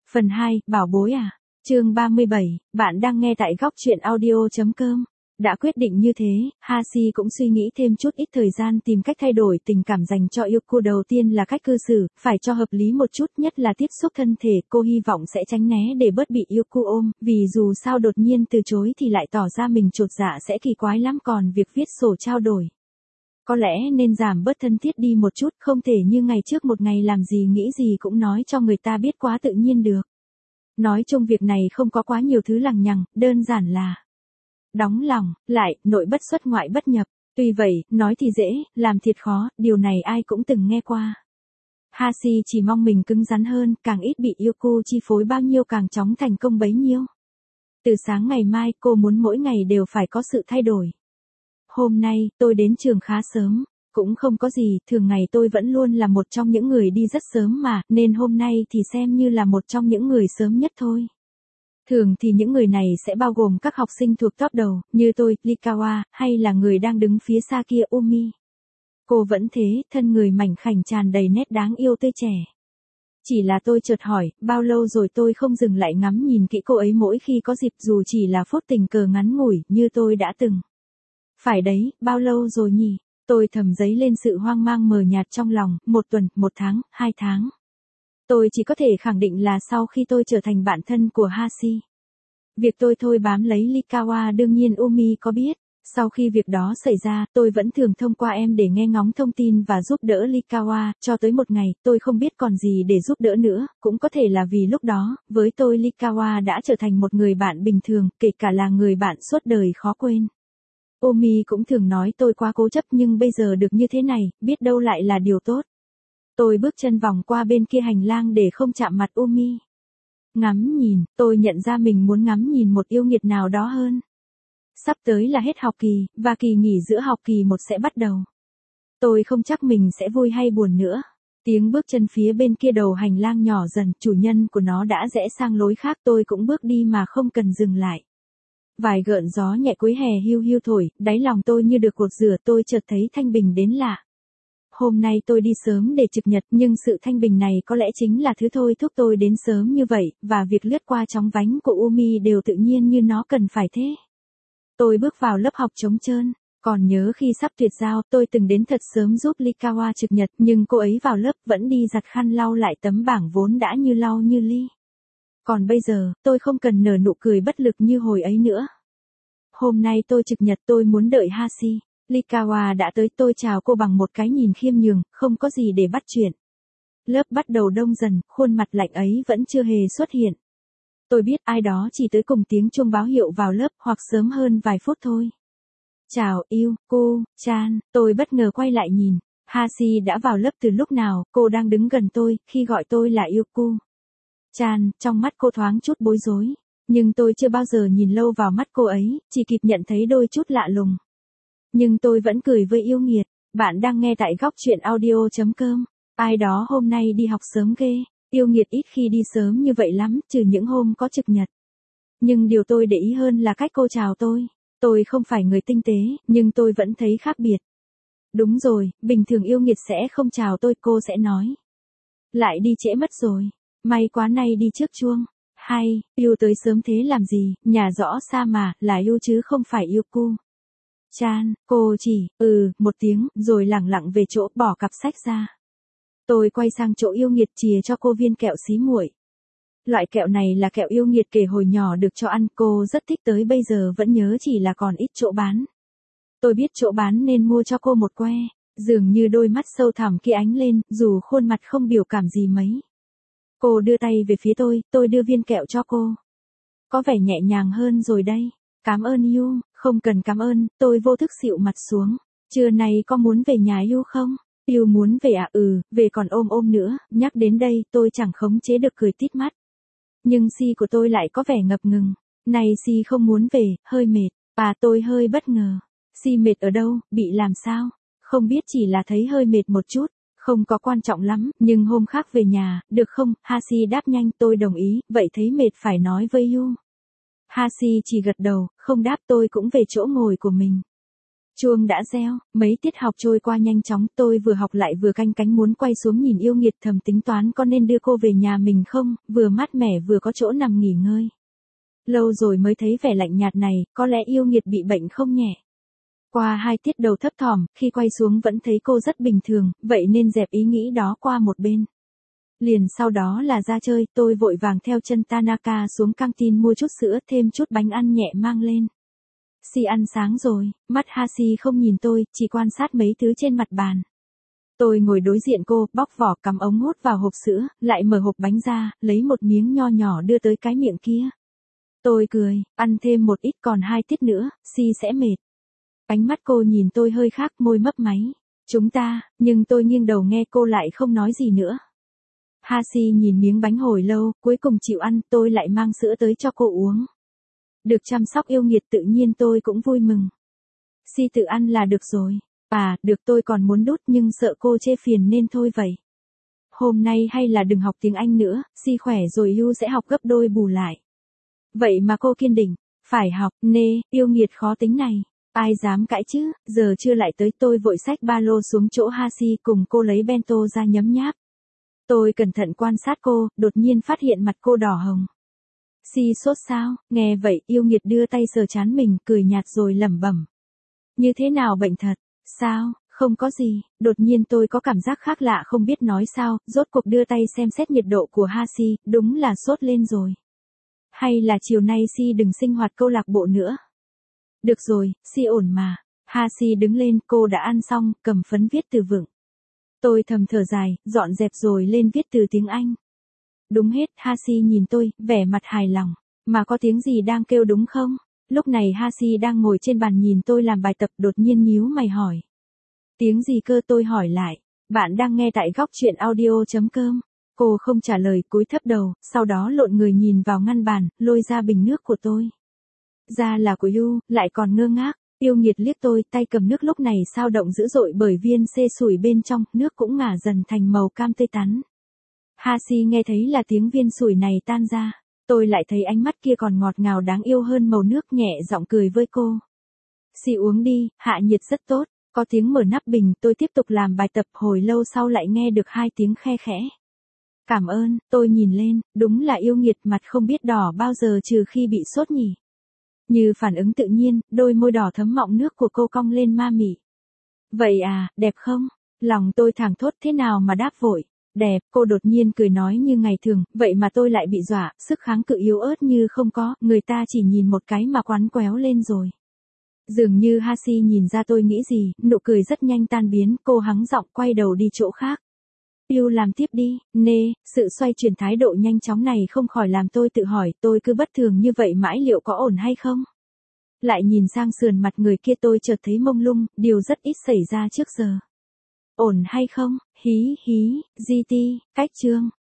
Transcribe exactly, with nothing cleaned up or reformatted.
Phần hai, bảo bối à? Chương ba mươi bảy, bạn đang nghe tại góc truyện audio chấm com. Đã quyết định như thế, Hashi cũng suy nghĩ thêm chút ít thời gian tìm cách thay đổi tình cảm dành cho Yuko. Đầu tiên là cách cư xử, phải cho hợp lý một chút, nhất là tiếp xúc thân thể. Cô hy vọng sẽ tránh né để bớt bị Yuko ôm, vì dù sao đột nhiên từ chối thì lại tỏ ra mình chột dạ sẽ kỳ quái lắm. Còn việc viết sổ trao đổi, có lẽ nên giảm bớt thân thiết đi một chút, không thể như ngày trước một ngày làm gì nghĩ gì cũng nói cho người ta biết quá tự nhiên được. Nói chung việc này không có quá nhiều thứ lằng nhằng, đơn giản là đóng lòng, lại, nội bất xuất ngoại bất nhập. Tuy vậy, nói thì dễ, làm thiệt khó, điều này ai cũng từng nghe qua. Hashi chỉ mong mình cứng rắn hơn, càng ít bị Yuko chi phối bao nhiêu càng chóng thành công bấy nhiêu. Từ sáng ngày mai cô muốn mỗi ngày đều phải có sự thay đổi. Hôm nay, tôi đến trường khá sớm. Cũng không có gì, thường ngày tôi vẫn luôn là một trong những người đi rất sớm mà, nên hôm nay thì xem như là một trong những người sớm nhất thôi. Thường thì những người này sẽ bao gồm các học sinh thuộc top đầu, như tôi, Likawa, hay là người đang đứng phía xa kia, Umi. Cô vẫn thế, thân người mảnh khảnh tràn đầy nét đáng yêu tươi trẻ. Chỉ là tôi chợt hỏi, bao lâu rồi tôi không dừng lại ngắm nhìn kỹ cô ấy mỗi khi có dịp, dù chỉ là phút tình cờ ngắn ngủi, như tôi đã từng. Phải đấy, bao lâu rồi nhỉ? Tôi thầm dấy lên sự hoang mang mờ nhạt trong lòng, một tuần, một tháng, hai tháng. Tôi chỉ có thể khẳng định là sau khi tôi trở thành bạn thân của Hashi. Việc tôi thôi bám lấy Likawa đương nhiên Umi có biết. Sau khi việc đó xảy ra, tôi vẫn thường thông qua em để nghe ngóng thông tin và giúp đỡ Likawa, cho tới một ngày, tôi không biết còn gì để giúp đỡ nữa, cũng có thể là vì lúc đó, với tôi Likawa đã trở thành một người bạn bình thường, kể cả là người bạn suốt đời khó quên. Omi cũng thường nói tôi quá cố chấp, nhưng bây giờ được như thế này, biết đâu lại là điều tốt. Tôi bước chân vòng qua bên kia hành lang để không chạm mặt Omi. Ngắm nhìn, tôi nhận ra mình muốn ngắm nhìn một yêu nghiệt nào đó hơn. Sắp tới là hết học kỳ, và kỳ nghỉ giữa học kỳ một sẽ bắt đầu. Tôi không chắc mình sẽ vui hay buồn nữa. Tiếng bước chân phía bên kia đầu hành lang nhỏ dần, chủ nhân của nó đã rẽ sang lối khác, tôi cũng bước đi mà không cần dừng lại. Vài gợn gió nhẹ cuối hè hiu hiu thổi, đáy lòng tôi như được gột rửa, tôi chợt thấy thanh bình đến lạ. Hôm nay tôi đi sớm để trực nhật, nhưng sự thanh bình này có lẽ chính là thứ thôi thúc tôi đến sớm như vậy, và việc lướt qua chóng vánh của Umi đều tự nhiên như nó cần phải thế. Tôi bước vào lớp học trống trơn, còn nhớ khi sắp tuyệt giao, tôi từng đến thật sớm giúp Likawa trực nhật, nhưng cô ấy vào lớp vẫn đi giặt khăn lau lại tấm bảng vốn đã như lau như ly. Còn bây giờ, tôi không cần nở nụ cười bất lực như hồi ấy nữa. Hôm nay tôi trực nhật, tôi muốn đợi Hashi. Likawa đã tới, tôi chào cô bằng một cái nhìn khiêm nhường, không có gì để bắt chuyện. Lớp bắt đầu đông dần, khuôn mặt lạnh ấy vẫn chưa hề xuất hiện. Tôi biết ai đó chỉ tới cùng tiếng chuông báo hiệu vào lớp, hoặc sớm hơn vài phút thôi. Chào, yêu, cô, Chan, tôi bất ngờ quay lại nhìn. Hashi đã vào lớp từ lúc nào, cô đang đứng gần tôi, khi gọi tôi là yêu cô. Chan, trong mắt cô thoáng chút bối rối. Nhưng tôi chưa bao giờ nhìn lâu vào mắt cô ấy, chỉ kịp nhận thấy đôi chút lạ lùng. Nhưng tôi vẫn cười với yêu nghiệt. Bạn đang nghe tại góc truyện audio chấm com. Ai đó hôm nay đi học sớm ghê. Yêu nghiệt ít khi đi sớm như vậy lắm, trừ những hôm có trực nhật. Nhưng điều tôi để ý hơn là cách cô chào tôi. Tôi không phải người tinh tế, nhưng tôi vẫn thấy khác biệt. Đúng rồi, bình thường yêu nghiệt sẽ không chào tôi, cô sẽ nói. Lại đi trễ mất rồi. May quá nay đi trước chuông. Hay, yêu tới sớm thế làm gì, nhà rõ xa mà, là yêu chứ không phải yêu cu. Chan, cô chỉ, ừ, một tiếng, rồi lẳng lặng về chỗ, bỏ cặp sách ra. Tôi quay sang chỗ yêu nghiệt chìa cho cô viên kẹo xí muội. Loại kẹo này là kẹo yêu nghiệt kể hồi nhỏ được cho ăn, cô rất thích tới bây giờ vẫn nhớ, chỉ là còn ít chỗ bán. Tôi biết chỗ bán nên mua cho cô một que, dường như đôi mắt sâu thẳm kia ánh lên, dù khuôn mặt không biểu cảm gì mấy. Cô đưa tay về phía tôi, tôi đưa viên kẹo cho cô. Có vẻ nhẹ nhàng hơn rồi đây. Cảm ơn Yu, không cần cảm ơn, tôi vô thức xịu mặt xuống. Trưa nay có muốn về nhà Yu không? Yu muốn về à? Ừ, về còn ôm ôm nữa. Nhắc đến đây, tôi chẳng khống chế được cười tít mắt. Nhưng Si của tôi lại có vẻ ngập ngừng. Này Si không muốn về, hơi mệt. Và tôi hơi bất ngờ. Si mệt ở đâu, bị làm sao? Không biết, chỉ là thấy hơi mệt một chút. Không có quan trọng lắm, nhưng hôm khác về nhà, được không? Hashi đáp nhanh, tôi đồng ý, vậy thấy mệt phải nói với Yu. Hashi chỉ gật đầu, không đáp, tôi cũng về chỗ ngồi của mình. Chuông đã reo, mấy tiết học trôi qua nhanh chóng, tôi vừa học lại vừa canh cánh muốn quay xuống nhìn yêu nghiệt thầm tính toán có nên đưa cô về nhà mình không, vừa mát mẻ vừa có chỗ nằm nghỉ ngơi. Lâu rồi mới thấy vẻ lạnh nhạt này, có lẽ yêu nghiệt bị bệnh không nhẹ. Qua hai tiết đầu thấp thỏm, khi quay xuống vẫn thấy cô rất bình thường, vậy nên dẹp ý nghĩ đó qua một bên. Liền sau đó là ra chơi, tôi vội vàng theo chân Tanaka xuống căng tin mua chút sữa thêm chút bánh ăn nhẹ mang lên. Si ăn sáng rồi, mắt Hashi không nhìn tôi, chỉ quan sát mấy thứ trên mặt bàn. Tôi ngồi đối diện cô, bóc vỏ cắm ống hút vào hộp sữa, lại mở hộp bánh ra, lấy một miếng nho nhỏ đưa tới cái miệng kia. Tôi cười, ăn thêm một ít còn hai tiết nữa, Si sẽ mệt. Ánh mắt cô nhìn tôi hơi khác, môi mấp máy. Chúng ta, nhưng tôi nghiêng đầu nghe cô lại không nói gì nữa. Hashi nhìn miếng bánh hồi lâu, cuối cùng chịu ăn, tôi lại mang sữa tới cho cô uống. Được chăm sóc yêu nghiệt tự nhiên tôi cũng vui mừng. Si tự ăn là được rồi. À, được tôi còn muốn đút nhưng sợ cô chê phiền nên thôi vậy. Hôm nay hay là đừng học tiếng Anh nữa, Si khỏe rồi Yu sẽ học gấp đôi bù lại. Vậy mà cô kiên định, phải học, nê, yêu nghiệt khó tính này. Ai dám cãi chứ, giờ chưa lại tới tôi vội xách ba lô xuống chỗ Hashi cùng cô lấy bento ra nhấm nháp. Tôi cẩn thận quan sát cô, đột nhiên phát hiện mặt cô đỏ hồng. Si sốt sao, nghe vậy yêu nghiệt đưa tay sờ trán mình, cười nhạt rồi lẩm bẩm. Như thế nào bệnh thật, sao, không có gì, đột nhiên tôi có cảm giác khác lạ không biết nói sao, rốt cuộc đưa tay xem xét nhiệt độ của Hashi, đúng là sốt lên rồi. Hay là chiều nay Si đừng sinh hoạt câu lạc bộ nữa. Được rồi, Si ổn mà. Hashi đứng lên, cô đã ăn xong, cầm phấn viết từ vựng. Tôi thầm thở dài, dọn dẹp rồi lên viết từ tiếng Anh. Đúng hết, Hashi nhìn tôi, vẻ mặt hài lòng. Mà có tiếng gì đang kêu đúng không? Lúc này Hashi đang ngồi trên bàn nhìn tôi làm bài tập đột nhiên nhíu mày hỏi. Tiếng gì cơ tôi hỏi lại. Bạn đang nghe tại góc truyện audio.com. Cô không trả lời cúi thấp đầu, sau đó lộn người nhìn vào ngăn bàn, lôi ra bình nước của tôi. Ra là của Yu, lại còn ngơ ngác. Yêu nghiệt liếc tôi, tay cầm nước lúc này sao động dữ dội bởi viên xê sủi bên trong, nước cũng ngả dần thành màu cam tươi tắn. Hashi nghe thấy là tiếng viên sủi này tan ra, tôi lại thấy ánh mắt kia còn ngọt ngào đáng yêu hơn màu nước, nhẹ giọng cười với cô. Si uống đi, hạ nhiệt rất tốt, có tiếng mở nắp bình, tôi tiếp tục làm bài tập, hồi lâu sau lại nghe được hai tiếng khe khẽ. Cảm ơn, tôi nhìn lên, đúng là yêu nghiệt, mặt không biết đỏ bao giờ trừ khi bị sốt nhỉ. Như phản ứng tự nhiên, đôi môi đỏ thấm mọng nước của cô cong lên ma mị. Vậy à, đẹp không? Lòng tôi thảng thốt thế nào mà đáp vội. Đẹp, cô đột nhiên cười nói như ngày thường, vậy mà tôi lại bị dọa, sức kháng cự yếu ớt như không có, người ta chỉ nhìn một cái mà quắn quéo lên rồi. Dường như Hashi nhìn ra tôi nghĩ gì, nụ cười rất nhanh tan biến, cô hắng giọng quay đầu đi chỗ khác. Yêu làm tiếp đi, nê, sự xoay chuyển thái độ nhanh chóng này không khỏi làm tôi tự hỏi, tôi cứ bất thường như vậy mãi liệu có ổn hay không? Lại nhìn sang sườn mặt người kia tôi chợt thấy mông lung, điều rất ít xảy ra trước giờ. Ổn hay không, hí hí, gi ti, cách chương.